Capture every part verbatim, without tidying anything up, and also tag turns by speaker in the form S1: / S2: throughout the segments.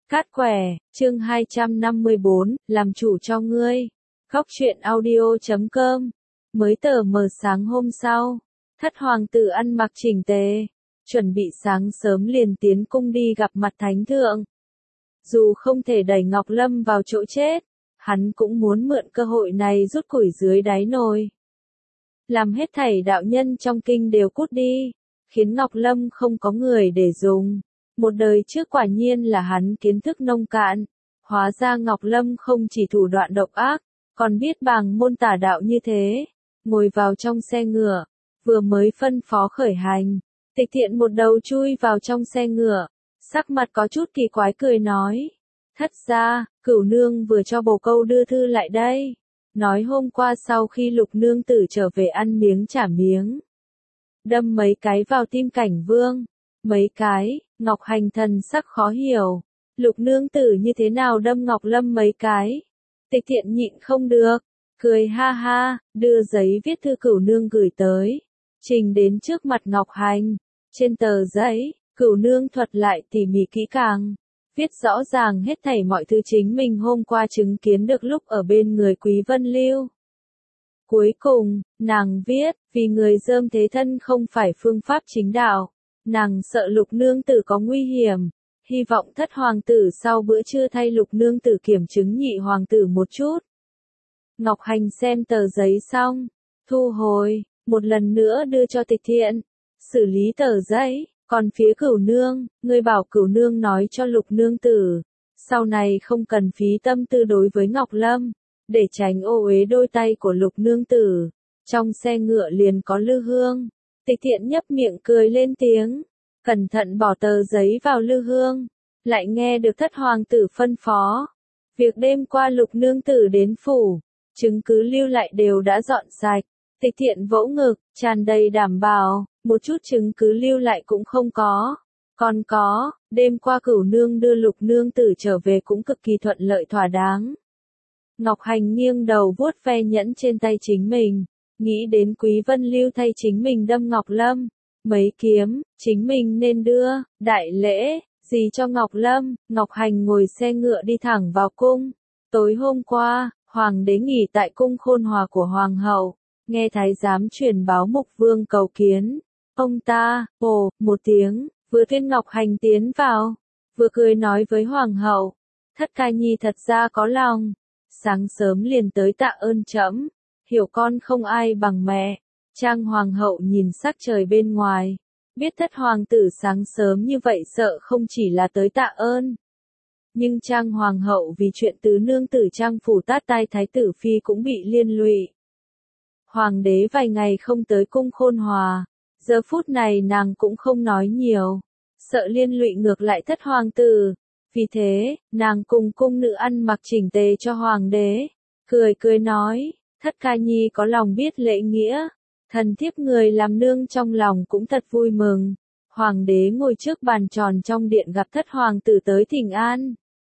S1: Cát quẻ, chương hai trăm năm mươi bốn, làm chủ cho ngươi. Góc truyện audio chấm com. Mới tờ mờ sáng hôm sau, thất hoàng tử ăn mặc chỉnh tề, chuẩn bị sáng sớm liền tiến cung đi gặp mặt thánh thượng. Dù không thể đẩy Ngọc Lâm vào chỗ chết, hắn cũng muốn mượn cơ hội này rút củi dưới đáy nồi. Làm hết thảy đạo nhân trong kinh đều cút đi, khiến Ngọc Lâm không có người để dùng. Một đời trước quả nhiên là hắn kiến thức nông cạn, hóa ra Ngọc Lâm không chỉ thủ đoạn độc ác, còn biết bàng môn tả đạo như thế. Ngồi vào trong xe ngựa, vừa mới phân phó khởi hành, Tịch Thiện một đầu chui vào trong xe ngựa, sắc mặt có chút kỳ quái cười nói. Thất gia, Cửu nương vừa cho bồ câu đưa thư lại đây, nói hôm qua sau khi Lục nương tử trở về ăn miếng trả miếng, đâm mấy cái vào tim Cảnh Vương. Mấy cái, Ngọc Hành thần sắc khó hiểu, Lục nương tử như thế nào đâm Ngọc Lâm mấy cái. Tịch Thiện nhịn không được, cười ha ha, đưa giấy viết thư Cửu nương gửi tới, trình đến trước mặt Ngọc Hành. Trên tờ giấy, Cửu nương thuật lại tỉ mỉ kỹ càng, viết rõ ràng hết thảy mọi thứ chính mình hôm qua chứng kiến được lúc ở bên người Quý Vân Lưu. Cuối cùng, nàng viết, vì người dơm thế thân không phải phương pháp chính đạo. Nàng sợ Lục nương tử có nguy hiểm, hy vọng thất hoàng tử sau bữa trưa thay Lục nương tử kiểm chứng nhị hoàng tử một chút. Ngọc Hành xem tờ giấy xong, thu hồi, một lần nữa đưa cho Tịch Thiện, xử lý tờ giấy, còn phía Cửu nương, ngươi bảo Cửu nương nói cho Lục nương tử, sau này không cần phí tâm tư đối với Ngọc Lâm, để tránh ô uế đôi tay của Lục nương tử. Trong xe ngựa liền có Lư Hương. Tịch Thiện nhấp miệng cười lên tiếng, cẩn thận bỏ tờ giấy vào lư hương, lại nghe được thất hoàng tử phân phó. Việc đêm qua Lục nương tử đến phủ, chứng cứ lưu lại đều đã dọn sạch. Tịch Thiện vỗ ngực, tràn đầy đảm bảo, một chút chứng cứ lưu lại cũng không có. Còn có, đêm qua Cửu nương đưa Lục nương tử trở về cũng cực kỳ thuận lợi thỏa đáng. Ngọc Hành nghiêng đầu vuốt ve nhẫn trên tay chính mình. Nghĩ đến Quý Vân Lưu thay chính mình đâm Ngọc Lâm, mấy kiếm, chính mình nên đưa, đại lễ, gì cho Ngọc Lâm. Ngọc Hành ngồi xe ngựa đi thẳng vào cung. Tối hôm qua, Hoàng đế nghỉ tại cung Khôn Hòa của Hoàng hậu, nghe thái giám truyền báo Mục Vương cầu kiến. Ông ta, ồ, một tiếng, vừa tuyên Ngọc Hành tiến vào, vừa cười nói với Hoàng hậu, thất ca nhi thật ra có lòng, sáng sớm liền tới tạ ơn trẫm. Hiểu con không ai bằng mẹ. Trang hoàng hậu nhìn sắc trời bên ngoài, biết thất hoàng tử sáng sớm như vậy sợ không chỉ là tới tạ ơn. Nhưng Trang hoàng hậu vì chuyện tứ nương tử Trang phủ tát tai thái tử phi cũng bị liên lụy. Hoàng đế vài ngày không tới cung Khôn Hòa, giờ phút này nàng cũng không nói nhiều, sợ liên lụy ngược lại thất hoàng tử. Vì thế, nàng cùng cung nữ ăn mặc chỉnh tề cho hoàng đế, cười cười nói. Thất ca nhi có lòng biết lễ nghĩa, thần thiếp người làm nương trong lòng cũng thật vui mừng. Hoàng đế ngồi trước bàn tròn trong điện gặp thất hoàng tử tới thỉnh an.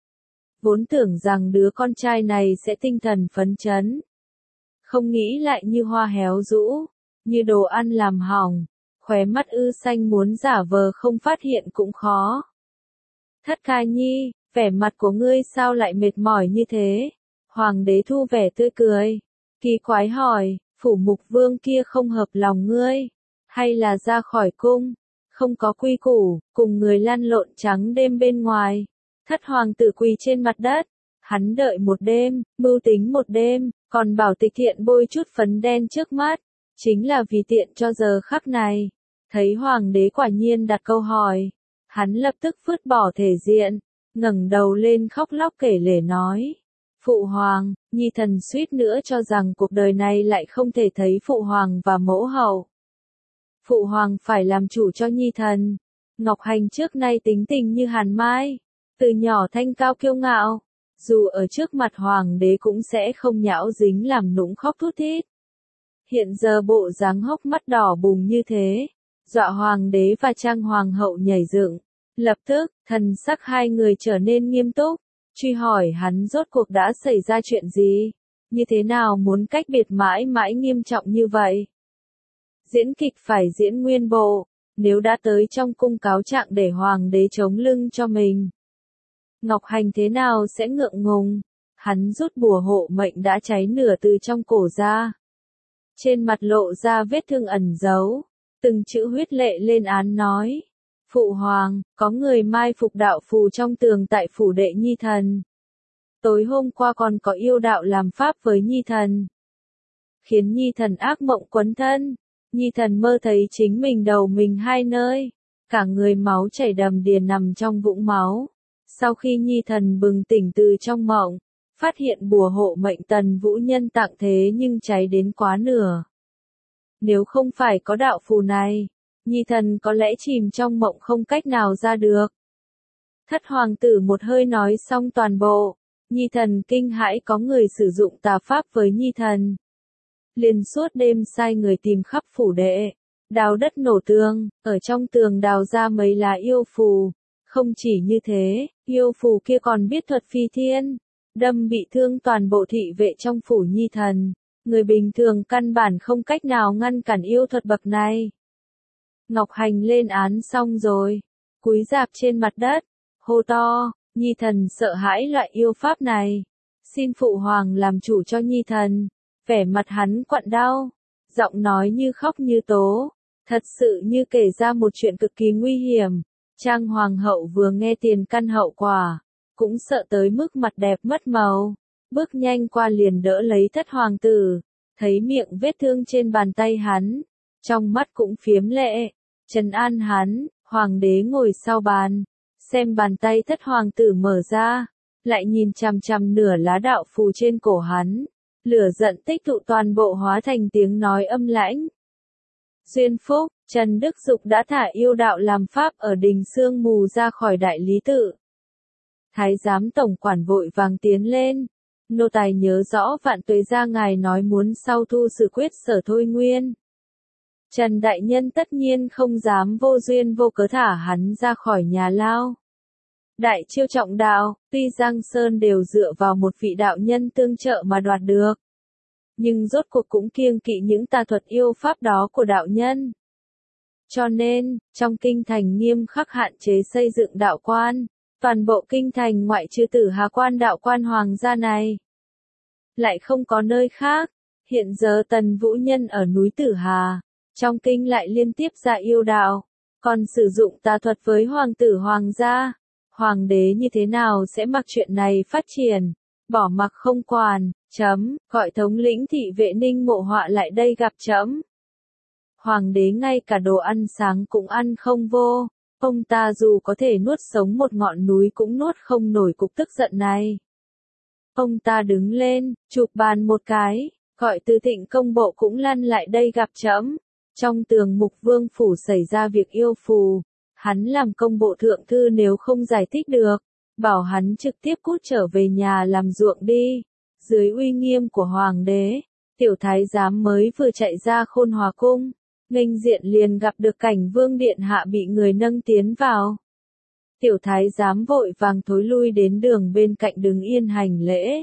S1: Vốn tưởng rằng đứa con trai này sẽ tinh thần phấn chấn. Không nghĩ lại như hoa héo rũ, như đồ ăn làm hỏng, khóe mắt ư xanh muốn giả vờ không phát hiện cũng khó. Thất ca nhi, vẻ mặt của ngươi sao lại mệt mỏi như thế? Hoàng đế thu vẻ tươi cười. Kỳ quái hỏi, phủ Mục Vương kia không hợp lòng ngươi, hay là ra khỏi cung, không có quy củ, cùng người lăn lộn trắng đêm bên ngoài. Thất hoàng tử quỳ trên mặt đất, hắn đợi một đêm, mưu tính một đêm, còn bảo Tịch Thiện bôi chút phấn đen trước mắt, chính là vì tiện cho giờ khắc này. Thấy hoàng đế quả nhiên đặt câu hỏi, hắn lập tức vứt bỏ thể diện, ngẩng đầu lên khóc lóc kể lể nói. Phụ hoàng, nhi thần suýt nữa cho rằng cuộc đời này lại không thể thấy phụ hoàng và mẫu hậu. Phụ hoàng phải làm chủ cho nhi thần. Ngọc Hành trước nay tính tình như hàn mai, từ nhỏ thanh cao kiêu ngạo, dù ở trước mặt hoàng đế cũng sẽ không nhão dính làm nũng khóc thút thít. Hiện giờ bộ dáng hốc mắt đỏ bùng như thế, dọa hoàng đế và Trang hoàng hậu nhảy dựng. Lập tức, thần sắc hai người trở nên nghiêm túc. Truy hỏi hắn rốt cuộc đã xảy ra chuyện gì, như thế nào muốn cách biệt mãi mãi nghiêm trọng như vậy. Diễn kịch phải diễn nguyên bộ, nếu đã tới trong cung cáo trạng để hoàng đế chống lưng cho mình. Ngọc Hành thế nào sẽ ngượng ngùng, hắn rút bùa hộ mệnh đã cháy nửa từ trong cổ ra. Trên mặt lộ ra vết thương ẩn giấu, từng chữ huyết lệ lên án nói. Phụ hoàng, có người mai phục đạo phù trong tường tại phủ đệ Nhi Thần. Tối hôm qua còn có yêu đạo làm pháp với Nhi Thần. Khiến Nhi Thần ác mộng quấn thân. Nhi Thần mơ thấy chính mình đầu mình hai nơi. Cả người máu chảy đầm đìa nằm trong vũng máu. Sau khi Nhi Thần bừng tỉnh từ trong mộng, phát hiện bùa hộ mệnh Tần Vũ Nhân tặng thế nhưng cháy đến quá nửa. Nếu không phải có đạo phù này, Nhi Thần có lẽ chìm trong mộng không cách nào ra được. Thất hoàng tử một hơi nói xong toàn bộ, Nhi Thần kinh hãi có người sử dụng tà pháp với Nhi Thần. Liền suốt đêm sai người tìm khắp phủ đệ, đào đất nổ tường, ở trong tường đào ra mấy lá yêu phù. Không chỉ như thế, yêu phù kia còn biết thuật phi thiên, đâm bị thương toàn bộ thị vệ trong phủ Nhi Thần. Người bình thường căn bản không cách nào ngăn cản yêu thuật bậc này. Ngọc Hành lên án xong rồi, cúi rạp trên mặt đất, hô to, Nhi Thần sợ hãi loại yêu pháp này. Xin phụ hoàng làm chủ cho Nhi Thần. Vẻ mặt hắn quặn đau, giọng nói như khóc như tố, thật sự như kể ra một chuyện cực kỳ nguy hiểm. Trang hoàng hậu vừa nghe tiền căn hậu quả, cũng sợ tới mức mặt đẹp mất màu, bước nhanh qua liền đỡ lấy thất hoàng tử, thấy miệng vết thương trên bàn tay hắn, trong mắt cũng phiếm lệ, trấn an hắn. Hoàng đế ngồi sau bàn, xem bàn tay thất hoàng tử mở ra, lại nhìn chằm chằm nửa lá đạo phù trên cổ hắn, lửa giận tích tụ toàn bộ hóa thành tiếng nói âm lãnh. Duyên phúc, Trần Đức Dục đã thả yêu đạo làm pháp ở đình sương mù ra khỏi đại lý tự. Thái giám tổng quản vội vàng tiến lên, nô tài nhớ rõ Vạn Tuế gia ngài nói muốn sau thu sự quyết Sở Thôi Nguyên. Trần đại nhân tất nhiên không dám vô duyên vô cớ thả hắn ra khỏi nhà lao. Đại chiêu trọng đạo, tuy Giang Sơn đều dựa vào một vị đạo nhân tương trợ mà đoạt được, nhưng rốt cuộc cũng kiêng kỵ những tà thuật yêu pháp đó của đạo nhân. Cho nên, trong kinh thành nghiêm khắc hạn chế xây dựng đạo quan, toàn bộ kinh thành ngoại trừ Tử Hà quan đạo quan hoàng gia này, lại không có nơi khác. Hiện giờ Tần Vũ Nhân ở núi Tử Hà, trong kinh lại liên tiếp ra yêu đạo, còn sử dụng tà thuật với hoàng tử hoàng gia. Hoàng đế như thế nào sẽ mặc chuyện này phát triển, bỏ mặc không quản, chấm, gọi thống lĩnh thị vệ Ninh Mộ Họa lại đây gặp chấm. Hoàng đế ngay cả đồ ăn sáng cũng ăn không vô, ông ta dù có thể nuốt sống một ngọn núi cũng nuốt không nổi cục tức giận này. Ông ta đứng lên, chụp bàn một cái, gọi Từ Thịnh công bộ cũng lăn lại đây gặp chấm. Trong tường Mục Vương phủ xảy ra việc yêu phù, hắn làm công bộ thượng thư nếu không giải thích được, bảo hắn trực tiếp cút trở về nhà làm ruộng đi. Dưới uy nghiêm của hoàng đế, tiểu thái giám mới vừa chạy ra Khôn Hòa cung, nghênh diện liền gặp được cảnh Vương điện hạ bị người nâng tiến vào. Tiểu thái giám vội vàng thối lui đến đường bên cạnh đứng yên hành lễ.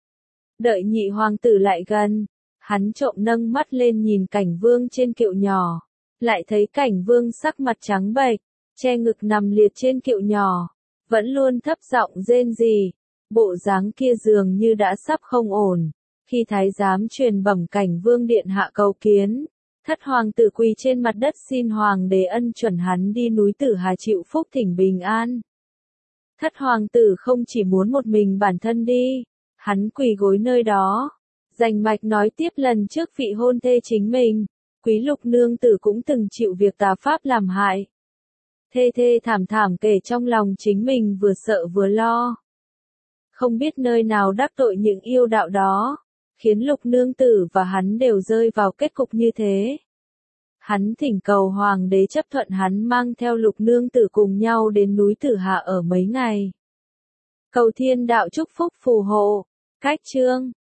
S1: Đợi nhị hoàng tử lại gần, hắn trộm nâng mắt lên nhìn cảnh Vương trên kiệu nhỏ, lại thấy cảnh Vương sắc mặt trắng bệch, che ngực nằm liệt trên kiệu nhỏ, vẫn luôn thấp giọng rên rỉ, bộ dáng kia dường như đã sắp không ổn. Khi thái giám truyền bẩm cảnh Vương điện hạ cầu kiến, thất hoàng tử quỳ trên mặt đất xin hoàng đế ân chuẩn hắn đi núi Tử Hà chịu phúc thỉnh bình an. Thất hoàng tử không chỉ muốn một mình bản thân đi, hắn quỳ gối nơi đó, rành mạch nói tiếp lần trước vị hôn thê chính mình, Quý Lục nương tử cũng từng chịu việc tà pháp làm hại. Thê thê thảm thảm kể trong lòng chính mình vừa sợ vừa lo. Không biết nơi nào đắc tội những yêu đạo đó, khiến Lục nương tử và hắn đều rơi vào kết cục như thế. Hắn thỉnh cầu hoàng đế chấp thuận hắn mang theo Lục nương tử cùng nhau đến núi Tử Hà ở mấy ngày. Cầu thiên đạo chúc phúc phù hộ. Cách chương